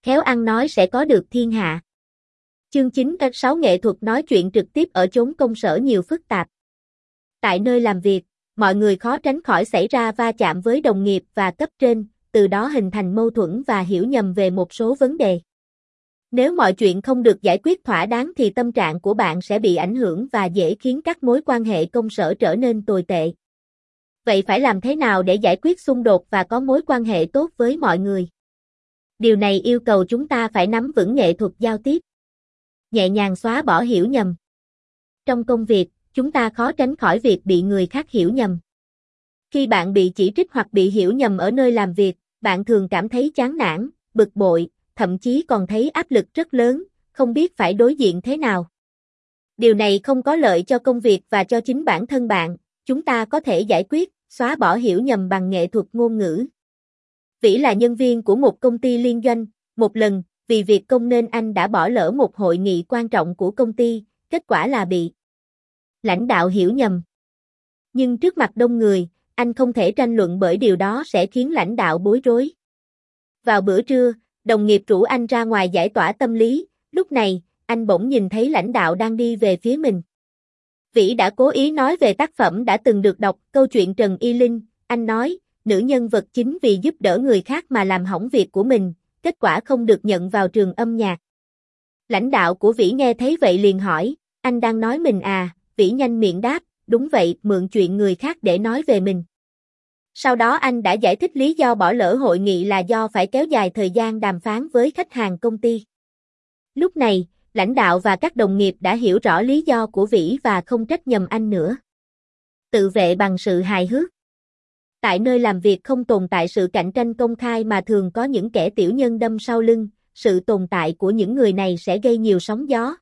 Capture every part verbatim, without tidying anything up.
khéo ăn nói sẽ có được thiên hạ. Chương chín cách sáu nghệ thuật nói chuyện trực tiếp ở chốn công sở nhiều phức tạp. Tại nơi làm việc, mọi người khó tránh khỏi xảy ra va chạm với đồng nghiệp và cấp trên, từ đó hình thành mâu thuẫn và hiểu nhầm về một số vấn đề. Nếu mọi chuyện không được giải quyết thỏa đáng thì tâm trạng của bạn sẽ bị ảnh hưởng và dễ khiến các mối quan hệ công sở trở nên tồi tệ. Vậy phải làm thế nào để giải quyết xung đột và có mối quan hệ tốt với mọi người? Điều này yêu cầu chúng ta phải nắm vững nghệ thuật giao tiếp, nhẹ nhàng xóa bỏ hiểu nhầm. Trong công việc, chúng ta khó tránh khỏi việc bị người khác hiểu nhầm. Khi bạn bị chỉ trích hoặc bị hiểu nhầm ở nơi làm việc, bạn thường cảm thấy chán nản, bực bội, thậm chí còn thấy áp lực rất lớn, không biết phải đối diện thế nào. Điều này không có lợi cho công việc và cho chính bản thân bạn. Chúng ta có thể giải quyết, xóa bỏ hiểu nhầm bằng nghệ thuật ngôn ngữ. Vĩ là nhân viên của một công ty liên doanh. Một lần, vì việc công nên anh đã bỏ lỡ một hội nghị quan trọng của công ty, kết quả là bị lãnh đạo hiểu nhầm. Nhưng trước mặt đông người, anh không thể tranh luận bởi điều đó sẽ khiến lãnh đạo bối rối. Vào bữa trưa, đồng nghiệp rủ anh ra ngoài giải tỏa tâm lý, lúc này, anh bỗng nhìn thấy lãnh đạo đang đi về phía mình. Vĩ đã cố ý nói về tác phẩm đã từng được đọc, câu chuyện Trần Y Linh. Anh nói, nữ nhân vật chính vì giúp đỡ người khác mà làm hỏng việc của mình, kết quả không được nhận vào trường âm nhạc. Lãnh đạo của Vĩ nghe thấy vậy liền hỏi, anh đang nói mình à? Vĩ nhanh miệng đáp, đúng vậy, mượn chuyện người khác để nói về mình. Sau đó anh đã giải thích lý do bỏ lỡ hội nghị là do phải kéo dài thời gian đàm phán với khách hàng công ty. Lúc này, lãnh đạo và các đồng nghiệp đã hiểu rõ lý do của Vĩ và không trách nhầm anh nữa. Tự vệ bằng sự hài hước. Tại nơi làm việc không tồn tại sự cạnh tranh công khai mà thường có những kẻ tiểu nhân đâm sau lưng, sự tồn tại của những người này sẽ gây nhiều sóng gió.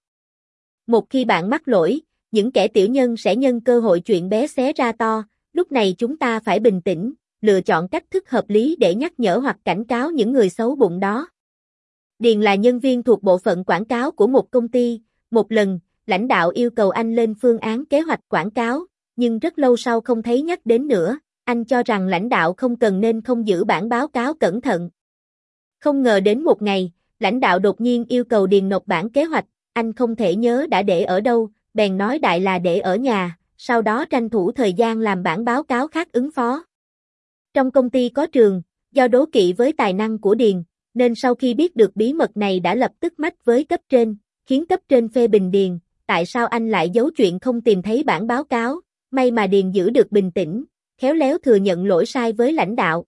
Một khi bạn mắc lỗi, những kẻ tiểu nhân sẽ nhân cơ hội chuyện bé xé ra to, lúc này chúng ta phải bình tĩnh, lựa chọn cách thức hợp lý để nhắc nhở hoặc cảnh cáo những người xấu bụng đó. Điền là nhân viên thuộc bộ phận quảng cáo của một công ty. Một lần, lãnh đạo yêu cầu anh lên phương án kế hoạch quảng cáo, nhưng rất lâu sau không thấy nhắc đến nữa. Anh cho rằng lãnh đạo không cần nên không giữ bản báo cáo cẩn thận. Không ngờ đến một ngày, lãnh đạo đột nhiên yêu cầu Điền nộp bản kế hoạch, anh không thể nhớ đã để ở đâu, bèn nói đại là để ở nhà, sau đó tranh thủ thời gian làm bản báo cáo khác ứng phó. Trong công ty có trường, do đố kỵ với tài năng của Điền, nên sau khi biết được bí mật này đã lập tức mách với cấp trên, khiến cấp trên phê bình Điền, tại sao anh lại giấu chuyện không tìm thấy bản báo cáo, may mà Điền giữ được bình tĩnh, khéo léo thừa nhận lỗi sai với lãnh đạo.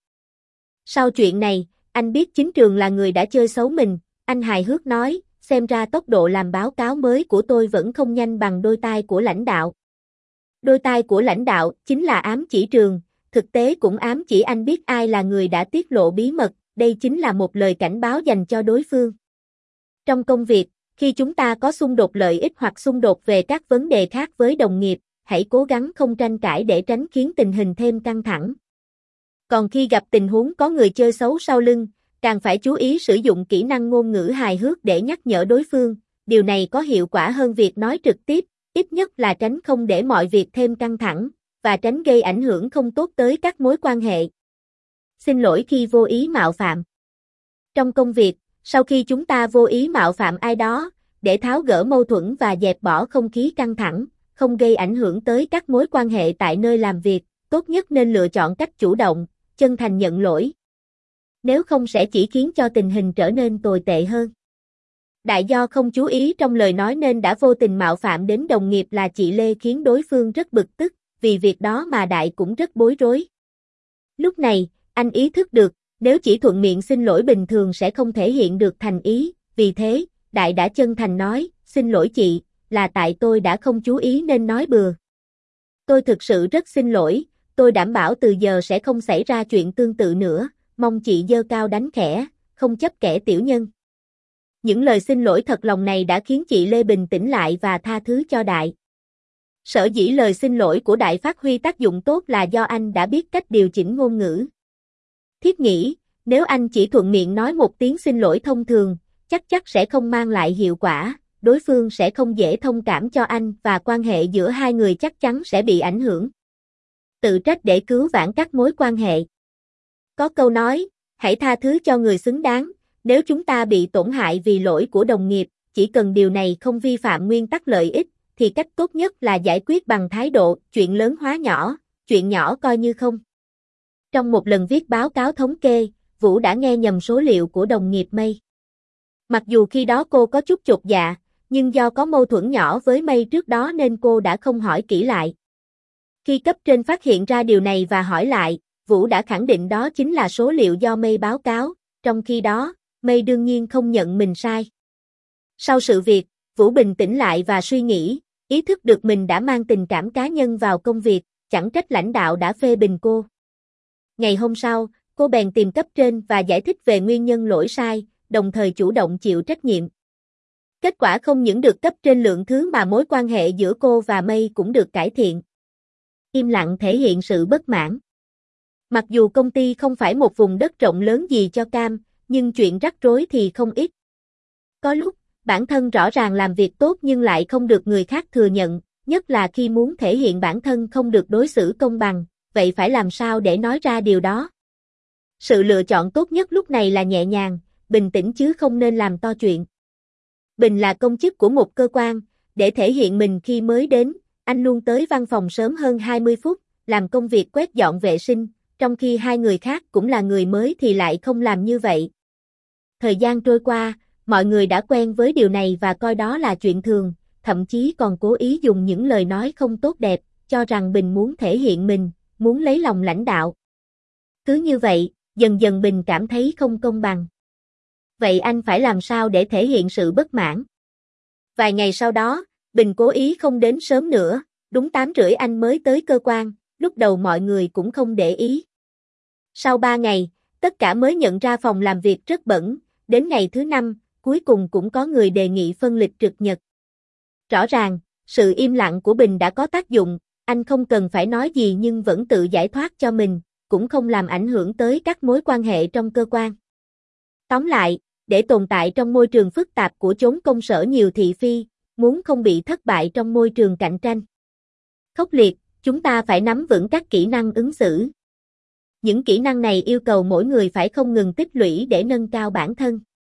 Sau chuyện này, anh biết chính trường là người đã chơi xấu mình, anh hài hước nói, xem ra tốc độ làm báo cáo mới của tôi vẫn không nhanh bằng đôi tai của lãnh đạo. Đôi tai của lãnh đạo chính là ám chỉ trường, thực tế cũng ám chỉ anh biết ai là người đã tiết lộ bí mật, đây chính là một lời cảnh báo dành cho đối phương. Trong công việc, khi chúng ta có xung đột lợi ích hoặc xung đột về các vấn đề khác với đồng nghiệp, hãy cố gắng không tranh cãi để tránh khiến tình hình thêm căng thẳng. Còn khi gặp tình huống có người chơi xấu sau lưng, càng phải chú ý sử dụng kỹ năng ngôn ngữ hài hước để nhắc nhở đối phương, điều này có hiệu quả hơn việc nói trực tiếp, ít nhất là tránh không để mọi việc thêm căng thẳng, và tránh gây ảnh hưởng không tốt tới các mối quan hệ. Xin lỗi khi vô ý mạo phạm. Trong công việc, sau khi chúng ta vô ý mạo phạm ai đó, để tháo gỡ mâu thuẫn và dẹp bỏ không khí căng thẳng, không gây ảnh hưởng tới các mối quan hệ tại nơi làm việc, tốt nhất nên lựa chọn cách chủ động, chân thành nhận lỗi. Nếu không sẽ chỉ khiến cho tình hình trở nên tồi tệ hơn. Đại do không chú ý trong lời nói nên đã vô tình mạo phạm đến đồng nghiệp là chị Lê, khiến đối phương rất bực tức, vì việc đó mà Đại cũng rất bối rối. Lúc này, anh ý thức được, nếu chỉ thuận miệng xin lỗi bình thường sẽ không thể hiện được thành ý, vì thế, Đại đã chân thành nói, xin lỗi chị, là tại tôi đã không chú ý nên nói bừa. Tôi thực sự rất xin lỗi, tôi đảm bảo từ giờ sẽ không xảy ra chuyện tương tự nữa, mong chị giơ cao đánh khẽ, không chấp kẻ tiểu nhân. Những lời xin lỗi thật lòng này đã khiến chị Lê bình tĩnh lại và tha thứ cho Đại. Sở dĩ lời xin lỗi của Đại phát huy tác dụng tốt là do anh đã biết cách điều chỉnh ngôn ngữ. Thiết nghĩ, nếu anh chỉ thuận miệng nói một tiếng xin lỗi thông thường, chắc chắc sẽ không mang lại hiệu quả, đối phương sẽ không dễ thông cảm cho anh và quan hệ giữa hai người chắc chắn sẽ bị ảnh hưởng. Tự trách để cứu vãn các mối quan hệ. Có câu nói, hãy tha thứ cho người xứng đáng, Nếu chúng ta bị tổn hại vì lỗi của đồng nghiệp, chỉ cần điều này không vi phạm nguyên tắc lợi ích, thì cách tốt nhất là giải quyết bằng thái độ, chuyện lớn hóa nhỏ, chuyện nhỏ coi như không. Trong một lần viết báo cáo thống kê, Vũ đã nghe nhầm số liệu của đồng nghiệp Mây. Mặc dù khi đó cô có chút chột dạ, nhưng do có mâu thuẫn nhỏ với Mây trước đó nên cô đã không hỏi kỹ lại. Khi cấp trên phát hiện ra điều này và hỏi lại, Vũ đã khẳng định đó chính là số liệu do Mây báo cáo, trong khi đó, Mây đương nhiên không nhận mình sai. Sau sự việc, Vũ bình tĩnh lại và suy nghĩ, ý thức được mình đã mang tình cảm cá nhân vào công việc, chẳng trách lãnh đạo đã phê bình cô. Ngày hôm sau, cô bèn tìm cấp trên và giải thích về nguyên nhân lỗi sai, đồng thời chủ động chịu trách nhiệm. Kết quả không những được cấp trên lượng thứ mà mối quan hệ giữa cô và Mây cũng được cải thiện. Im lặng thể hiện sự bất mãn. Mặc dù công ty không phải một vùng đất rộng lớn gì cho Cam, nhưng chuyện rắc rối thì không ít. Có lúc, bản thân rõ ràng làm việc tốt nhưng lại không được người khác thừa nhận, nhất là khi muốn thể hiện bản thân không được đối xử công bằng, vậy phải làm sao để nói ra điều đó? Sự lựa chọn tốt nhất lúc này là nhẹ nhàng, bình tĩnh chứ không nên làm to chuyện. Bình là công chức của một cơ quan, để thể hiện mình khi mới đến, anh luôn tới văn phòng sớm hơn hai mươi phút, làm công việc quét dọn vệ sinh, trong khi hai người khác cũng là người mới thì lại không làm như vậy. Thời gian trôi qua, mọi người đã quen với điều này và coi đó là chuyện thường, thậm chí còn cố ý dùng những lời nói không tốt đẹp, cho rằng Bình muốn thể hiện mình, muốn lấy lòng lãnh đạo. Cứ như vậy, dần dần Bình cảm thấy không công bằng. Vậy anh phải làm sao để thể hiện sự bất mãn? Vài ngày sau đó, Bình cố ý không đến sớm nữa, đúng tám rưỡi anh mới tới cơ quan, lúc đầu mọi người cũng không để ý. Sau ba ngày, tất cả mới nhận ra phòng làm việc rất bẩn, đến ngày thứ năm, cuối cùng cũng có người đề nghị phân lịch trực nhật. Rõ ràng, sự im lặng của Bình đã có tác dụng, anh không cần phải nói gì nhưng vẫn tự giải thoát cho mình, cũng không làm ảnh hưởng tới các mối quan hệ trong cơ quan. Tóm lại, để tồn tại trong môi trường phức tạp của chốn công sở nhiều thị phi, muốn không bị thất bại trong môi trường cạnh tranh khốc liệt, chúng ta phải nắm vững các kỹ năng ứng xử. Những kỹ năng này yêu cầu mỗi người phải không ngừng tích lũy để nâng cao bản thân.